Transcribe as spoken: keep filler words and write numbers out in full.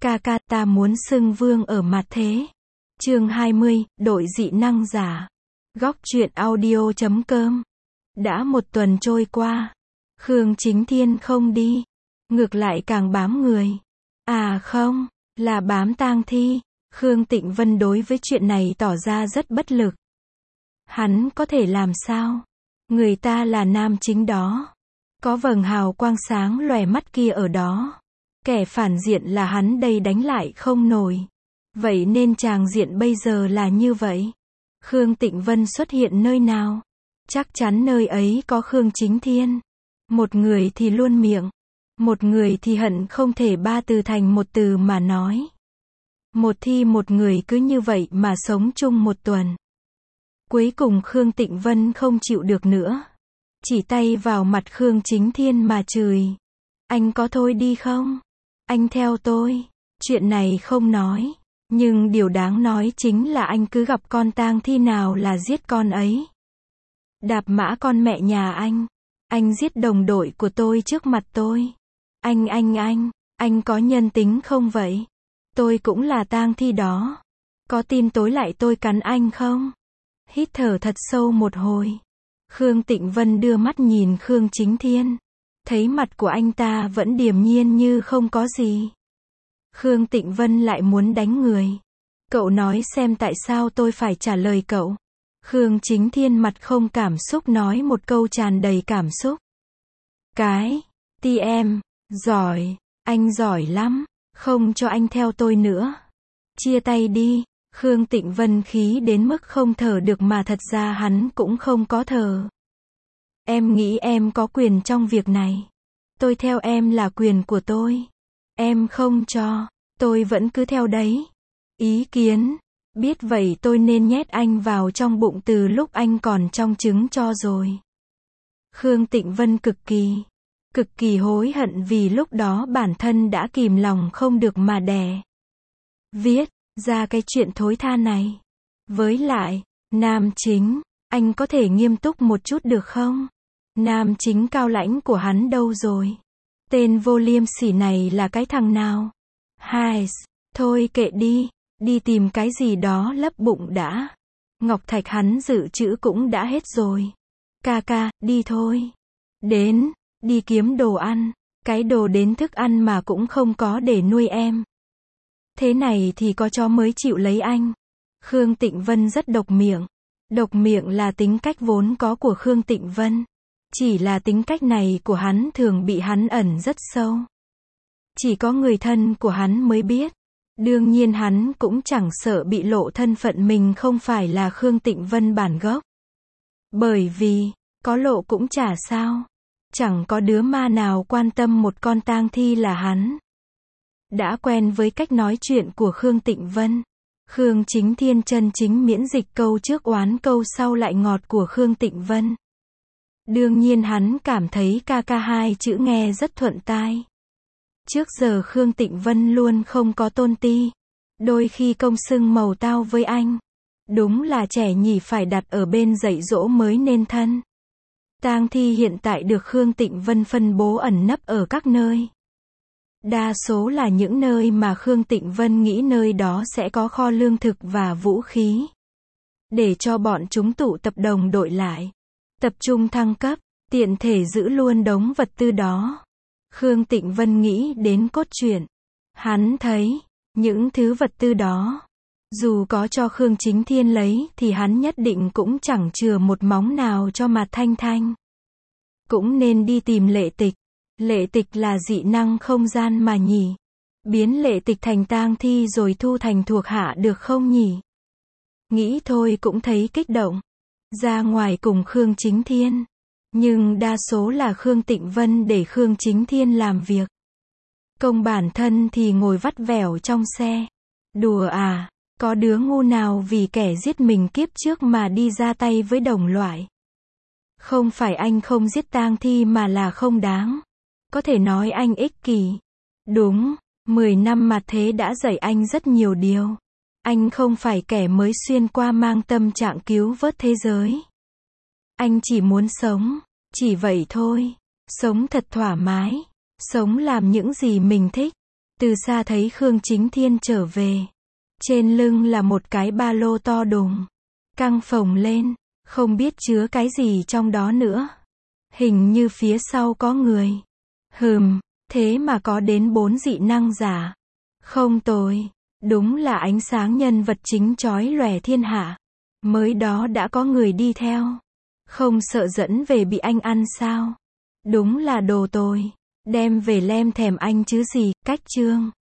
Ca ca, ta muốn xưng vương ở mặt thế. Chương hai mươi, đội dị năng giả. Góc truyện audio chấm com. Đã một tuần trôi qua. Khương Chính Thiên không đi. Ngược lại càng bám người. À không, là bám tang thi. Khương Tịnh Vân đối với chuyện này tỏ ra rất bất lực. Hắn có thể làm sao? Người ta là nam chính đó. Có vầng hào quang sáng lòe mắt kia ở đó. Kẻ phản diện là hắn đây đánh lại không nổi. Vậy nên tràng diện bây giờ là như vậy. Khương Tịnh Vân xuất hiện nơi nào? Chắc chắn nơi ấy có Khương Chính Thiên. Một người thì luôn miệng. Một người thì hận không thể ba từ thành một từ mà nói. Một thi một người cứ như vậy mà sống chung một tuần. Cuối cùng Khương Tịnh Vân không chịu được nữa. Chỉ tay vào mặt Khương Chính Thiên mà chửi. Anh có thôi đi không? Anh theo tôi. Chuyện này không nói. Nhưng điều đáng nói chính là anh cứ gặp con tang thi nào là giết con ấy. Đạp mã con mẹ nhà anh. Anh giết đồng đội của tôi trước mặt tôi. Anh anh anh, anh có nhân tính không vậy? Tôi cũng là tang thi đó. Có tin tối lại tôi cắn anh không? Hít thở thật sâu một hồi. Khương Tịnh Vân đưa mắt nhìn Khương Chính Thiên. Thấy mặt của anh ta vẫn điềm nhiên như không có gì. Khương Tịnh Vân lại muốn đánh người. Cậu nói xem tại sao tôi phải trả lời cậu. Khương Chính Thiên mặt không cảm xúc nói một câu tràn đầy cảm xúc. Cái, ti em, giỏi, anh giỏi lắm, không cho anh theo tôi nữa. Chia tay đi. Khương Tịnh Vân khí đến mức không thở được mà thật ra hắn cũng không có thở. Em nghĩ em có quyền trong việc này. Tôi theo em là quyền của tôi. Em không cho, tôi vẫn cứ theo đấy. Ý kiến, biết vậy tôi nên nhét anh vào trong bụng từ lúc anh còn trong trứng cho rồi. Khương Tịnh Vân cực kỳ, cực kỳ hối hận vì lúc đó bản thân đã kìm lòng không được mà đè. Viết ra cái chuyện thối tha này. Với lại, nam chính, anh có thể nghiêm túc một chút được không? Nam chính cao lãnh của hắn đâu rồi? Tên vô liêm sỉ này là cái thằng nào? Hai, thôi kệ đi, đi tìm cái gì đó lấp bụng đã. Ngọc thạch hắn dự trữ cũng đã hết rồi. Ca ca, đi thôi. Đến, đi kiếm đồ ăn. Cái đồ đến thức ăn mà cũng không có để nuôi em. Thế này thì có chó mới chịu lấy anh. Khương Tịnh Vân rất độc miệng. Độc miệng là tính cách vốn có của Khương Tịnh Vân. Chỉ là tính cách này của hắn thường bị hắn ẩn rất sâu. Chỉ có người thân của hắn mới biết. Đương nhiên hắn cũng chẳng sợ bị lộ thân phận mình không phải là Khương Tịnh Vân bản gốc. Bởi vì, có lộ cũng chả sao. Chẳng có đứa ma nào quan tâm một con tang thi là hắn. Đã quen với cách nói chuyện của Khương Tịnh Vân. Khương Chính Thiên chân chính miễn dịch câu trước oán câu sau lại ngọt của Khương Tịnh Vân. Đương nhiên hắn cảm thấy ca ca hai chữ nghe rất thuận tai. Trước giờ Khương Tịnh Vân luôn không có tôn ti. Đôi khi công xưng màu tao với anh. Đúng là trẻ nhỉ phải đặt ở bên dạy dỗ mới nên thân. Tang thi hiện tại được Khương Tịnh Vân phân bố ẩn nấp ở các nơi. Đa số là những nơi mà Khương Tịnh Vân nghĩ nơi đó sẽ có kho lương thực và vũ khí. Để cho bọn chúng tụ tập đồng đội lại. Tập trung thăng cấp, tiện thể giữ luôn đống vật tư đó. Khương Tịnh Vân nghĩ đến cốt truyện. Hắn thấy, những thứ vật tư đó, dù có cho Khương Chính Thiên lấy thì hắn nhất định cũng chẳng chừa một móng nào cho Mạt Thanh Thanh. Cũng nên đi tìm Lệ Tịch. Lệ Tịch là dị năng không gian mà nhỉ? Biến Lệ Tịch thành tang thi rồi thu thành thuộc hạ được không nhỉ? Nghĩ thôi cũng thấy kích động. Ra ngoài cùng Khương Chính Thiên. Nhưng đa số là Khương Tịnh Vân để Khương Chính Thiên làm việc. Công bản thân thì ngồi vắt vẻo trong xe. Đùa à, có đứa ngu nào vì kẻ giết mình kiếp trước mà đi ra tay với đồng loại. Không phải anh không giết tang thi mà là không đáng. Có thể nói anh ích kỷ. Đúng, mười năm mà thế đã dạy anh rất nhiều điều. Anh không phải kẻ mới xuyên qua mang tâm trạng cứu vớt thế giới. Anh chỉ muốn sống, chỉ vậy thôi. Sống thật thoải mái. Sống làm những gì mình thích. Từ xa thấy Khương Chính Thiên trở về. Trên lưng là một cái ba lô to đùng. Căng phồng lên. Không biết chứa cái gì trong đó nữa. Hình như phía sau có người. Hừm, thế mà có đến bốn dị năng giả. Không tồi. Đúng là ánh sáng nhân vật chính chói lòe thiên hạ. Mới đó đã có người đi theo. Không sợ dẫn về bị anh ăn sao? Đúng là đồ tồi. Đem về lem thèm anh chứ gì, cách chương.